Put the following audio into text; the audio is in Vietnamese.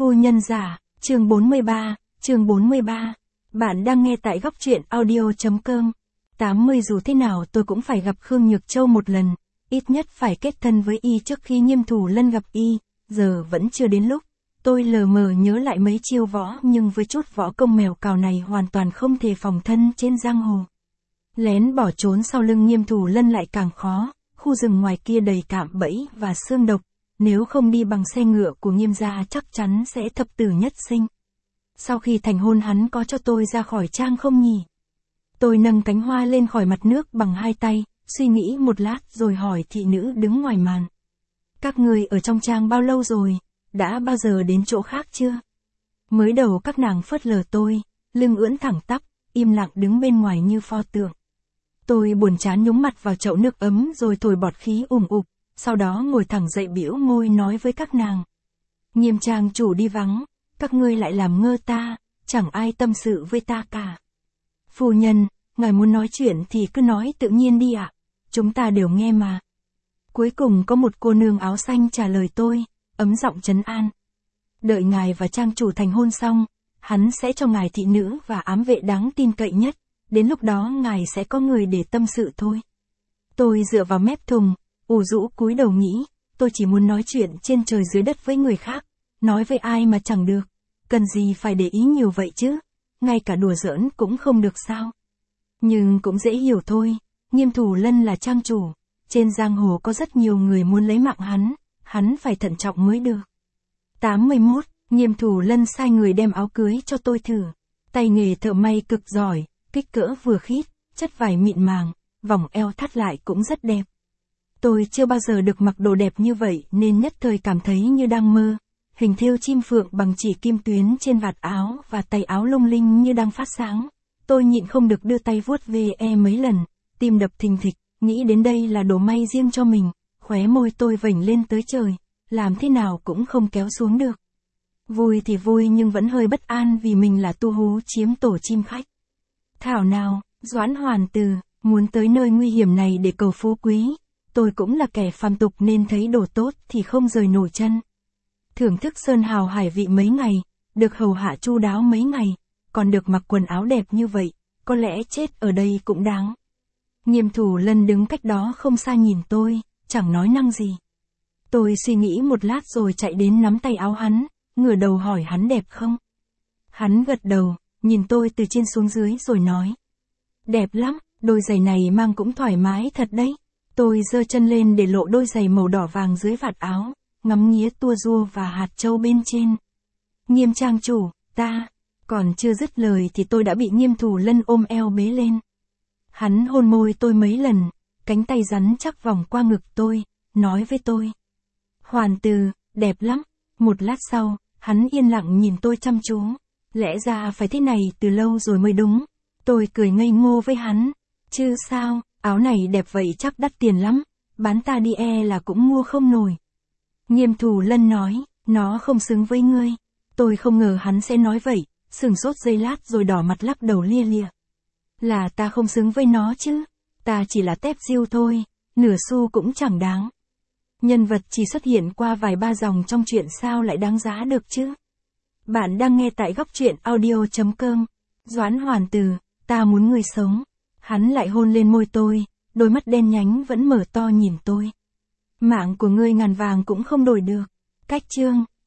Phu nhân giả, chương 43. Bạn đang nghe tại góc truyện audio.com. 80 dù thế nào tôi cũng phải gặp Khương Nhược Châu một lần, ít nhất phải kết thân với y trước khi Nghiêm Thủ Lân gặp y, giờ vẫn chưa đến lúc. Tôi lờ mờ nhớ lại mấy chiêu võ nhưng với chút võ công mèo cào này hoàn toàn không thể phòng thân trên giang hồ. Lén bỏ trốn sau lưng Nghiêm Thủ Lân lại càng khó, khu rừng ngoài kia đầy cạm bẫy và xương độc, nếu không đi bằng xe ngựa của Nghiêm gia chắc chắn sẽ thập tử nhất sinh. Sau khi thành hôn hắn có cho tôi ra khỏi trang không nhỉ? Tôi nâng cánh hoa lên khỏi mặt nước bằng hai tay, suy nghĩ một lát rồi hỏi thị nữ đứng ngoài màn. Các người ở trong trang bao lâu rồi, đã bao giờ đến chỗ khác chưa? Mới đầu các nàng phớt lờ tôi, lưng ưỡn thẳng tắp, im lặng đứng bên ngoài như pho tượng. Tôi buồn chán nhúng mặt vào chậu nước ấm rồi thổi bọt khí ùm ụp, sau đó ngồi thẳng dậy bĩu môi nói với các nàng. Nghiêm trang chủ đi vắng, các ngươi lại làm ngơ ta, chẳng ai tâm sự với ta cả. Phu nhân, ngài muốn nói chuyện thì cứ nói tự nhiên đi ạ, chúng ta đều nghe mà. Cuối cùng có một cô nương áo xanh trả lời tôi, ấm giọng trấn an. Đợi ngài và trang chủ thành hôn xong, hắn sẽ cho ngài thị nữ và ám vệ đáng tin cậy nhất, đến lúc đó ngài sẽ có người để tâm sự thôi. Tôi dựa vào mép thùng, ủ rũ cúi đầu nghĩ, tôi chỉ muốn nói chuyện trên trời dưới đất với người khác, nói với ai mà chẳng được, cần gì phải để ý nhiều vậy chứ, ngay cả đùa giỡn cũng không được sao. Nhưng cũng dễ hiểu thôi, Nghiêm Thủ Lân là trang chủ, trên giang hồ có rất nhiều người muốn lấy mạng hắn phải thận trọng mới được. 81, Nghiêm Thủ Lân sai người đem áo cưới cho tôi thử, tay nghề thợ may cực giỏi, kích cỡ vừa khít, chất vải mịn màng, vòng eo thắt lại cũng rất đẹp. Tôi chưa bao giờ được mặc đồ đẹp như vậy nên nhất thời cảm thấy như đang mơ. Hình thêu chim phượng bằng chỉ kim tuyến trên vạt áo và tay áo lung linh như đang phát sáng. Tôi nhịn không được đưa tay vuốt ve mấy lần, tim đập thình thịch, nghĩ đến đây là đồ may riêng cho mình, khóe môi tôi vểnh lên tới trời, làm thế nào cũng không kéo xuống được. Vui thì vui nhưng vẫn hơi bất an vì mình là tu hú chiếm tổ chim khách. Thảo nào, Doãn Hoàn Từ, muốn tới nơi nguy hiểm này để cầu phú quý. Tôi cũng là kẻ phàm tục nên thấy đồ tốt thì không rời nổi chân. Thưởng thức sơn hào hải vị mấy ngày, được hầu hạ chu đáo mấy ngày, còn được mặc quần áo đẹp như vậy, có lẽ chết ở đây cũng đáng. Nghiêm Thủ Lân đứng cách đó không xa nhìn tôi, chẳng nói năng gì. Tôi suy nghĩ một lát rồi chạy đến nắm tay áo hắn, ngửa đầu hỏi hắn đẹp không? Hắn gật đầu, nhìn tôi từ trên xuống dưới rồi nói. Đẹp lắm, đôi giày này mang cũng thoải mái thật đấy. Tôi giơ chân lên để lộ đôi giày màu đỏ vàng dưới vạt áo, ngắm nghía tua rua và hạt châu bên trên. Nghiêm trang chủ, ta, còn chưa dứt lời thì tôi đã bị Nghiêm Thủ Lân ôm eo bế lên. Hắn hôn môi tôi mấy lần, cánh tay rắn chắc vòng qua ngực tôi, nói với tôi. Hoàn Từ, đẹp lắm. Một lát sau, hắn yên lặng nhìn tôi chăm chú. Lẽ ra phải thế này từ lâu rồi mới đúng. Tôi cười ngây ngô với hắn. Chứ sao, áo này đẹp vậy chắc đắt tiền lắm, bán ta đi là cũng mua không nổi. Nghiêm Thủ Lân nói, nó không xứng với ngươi. Tôi không ngờ hắn sẽ nói vậy, sửng sốt giây lát rồi đỏ mặt lắc đầu lia lịa. Là ta không xứng với nó chứ, ta chỉ là tép diêu thôi, nửa xu cũng chẳng đáng. Nhân vật chỉ xuất hiện qua vài ba dòng trong truyện sao lại đáng giá được chứ. Bạn đang nghe tại góc truyện audio.com. Doãn Hoàn Từ, ta muốn ngươi sống. Hắn lại hôn lên môi tôi, đôi mắt đen nhánh vẫn mở to nhìn tôi. Mạng của ngươi ngàn vàng cũng không đổi được. Cách chương